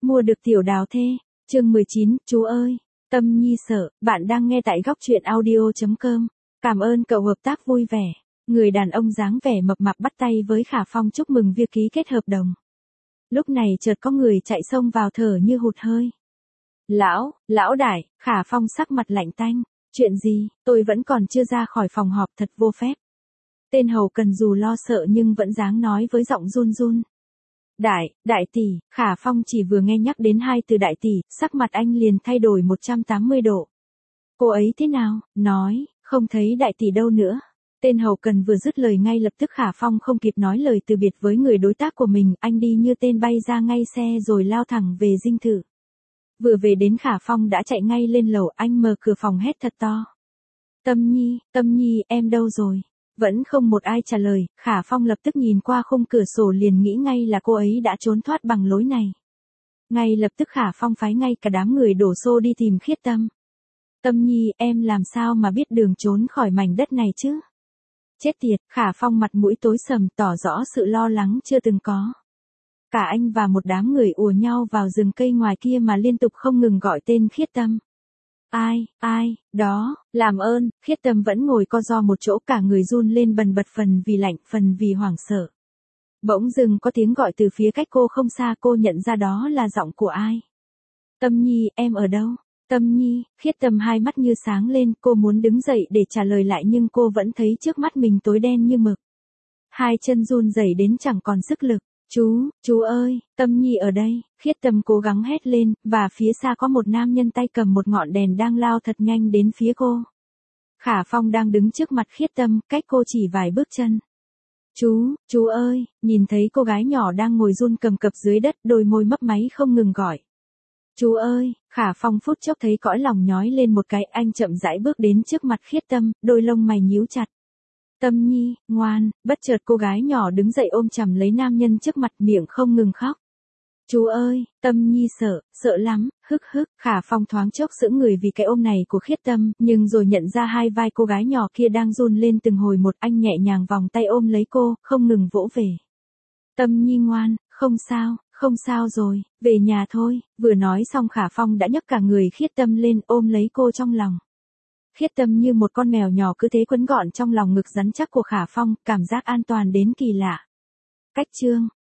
Mua được tiểu đào thê. Chương 19, chú ơi. Tâm Nhi sợ, bạn đang nghe tại góc truyện audio.com. Cảm ơn cậu hợp tác vui vẻ. Người đàn ông dáng vẻ mập mạp bắt tay với Khả Phong chúc mừng việc ký kết hợp đồng. Lúc này chợt có người chạy xông vào thở như hụt hơi. Lão đại, Khả Phong sắc mặt lạnh tanh. Chuyện gì, tôi vẫn còn chưa ra khỏi phòng họp, thật vô phép. Tên hầu cần dù lo sợ nhưng vẫn dáng nói với giọng run run. Đại tỷ, Khả Phong chỉ vừa nghe nhắc đến hai từ đại tỷ, sắc mặt anh liền thay đổi 180 độ. Cô ấy thế nào? Nói, không thấy đại tỷ đâu nữa. Tên hầu cần vừa dứt lời ngay lập tức Khả Phong không kịp nói lời từ biệt với người đối tác của mình, anh đi như tên bay ra ngay xe rồi lao thẳng về dinh thự. Vừa về đến Khả Phong đã chạy ngay lên lầu, anh mở cửa phòng hét thật to. Tâm Nhi, em đâu rồi? Vẫn không một ai trả lời, Khả Phong lập tức nhìn qua khung cửa sổ liền nghĩ ngay là cô ấy đã trốn thoát bằng lối này. Ngay lập tức Khả Phong phái ngay cả đám người đổ xô đi tìm Khiết Tâm. Tâm Nhi, em làm sao mà biết đường trốn khỏi mảnh đất này chứ? Chết tiệt, Khả Phong mặt mũi tối sầm tỏ rõ sự lo lắng chưa từng có. Cả anh và một đám người ùa nhau vào rừng cây ngoài kia mà liên tục không ngừng gọi tên Khiết Tâm. Ai, đó, làm ơn, Khiết Tâm vẫn ngồi co ro một chỗ, cả người run lên bần bật, phần vì lạnh, phần vì hoảng sợ. Bỗng dưng có tiếng gọi từ phía cách cô không xa, cô nhận ra đó là giọng của ai. Tâm Nhi, em ở đâu? Tâm Nhi, Khiết Tâm hai mắt như sáng lên, cô muốn đứng dậy để trả lời lại nhưng cô vẫn thấy trước mắt mình tối đen như mực. Hai chân run rẩy đến chẳng còn sức lực. Chú ơi, Tâm Nhi ở đây, Khiết Tâm cố gắng hét lên, và phía xa có một nam nhân tay cầm một ngọn đèn đang lao thật nhanh đến phía cô. Khả Phong đang đứng trước mặt Khiết Tâm, cách cô chỉ vài bước chân. Chú ơi, nhìn thấy cô gái nhỏ đang ngồi run cầm cập dưới đất, đôi môi mấp máy không ngừng gọi. Chú ơi, Khả Phong phút chốc thấy cõi lòng nhói lên một cái, anh chậm rãi bước đến trước mặt Khiết Tâm, đôi lông mày nhíu chặt. Tâm Nhi, ngoan, bất chợt cô gái nhỏ đứng dậy ôm chầm lấy nam nhân trước mặt, miệng không ngừng khóc. Chú ơi, Tâm Nhi sợ lắm, Khả Phong thoáng chốc sững người vì cái ôm này của Khiết Tâm, nhưng rồi nhận ra hai vai cô gái nhỏ kia đang run lên từng hồi một, anh nhẹ nhàng vòng tay ôm lấy cô, không ngừng vỗ về. Tâm Nhi ngoan, không sao rồi, về nhà thôi, vừa nói xong Khả Phong đã nhấc cả người Khiết Tâm lên ôm lấy cô trong lòng. Khiết Tâm như một con mèo nhỏ cứ thế quấn gọn trong lòng ngực rắn chắc của Khả Phong, cảm giác an toàn đến kỳ lạ. Cách chương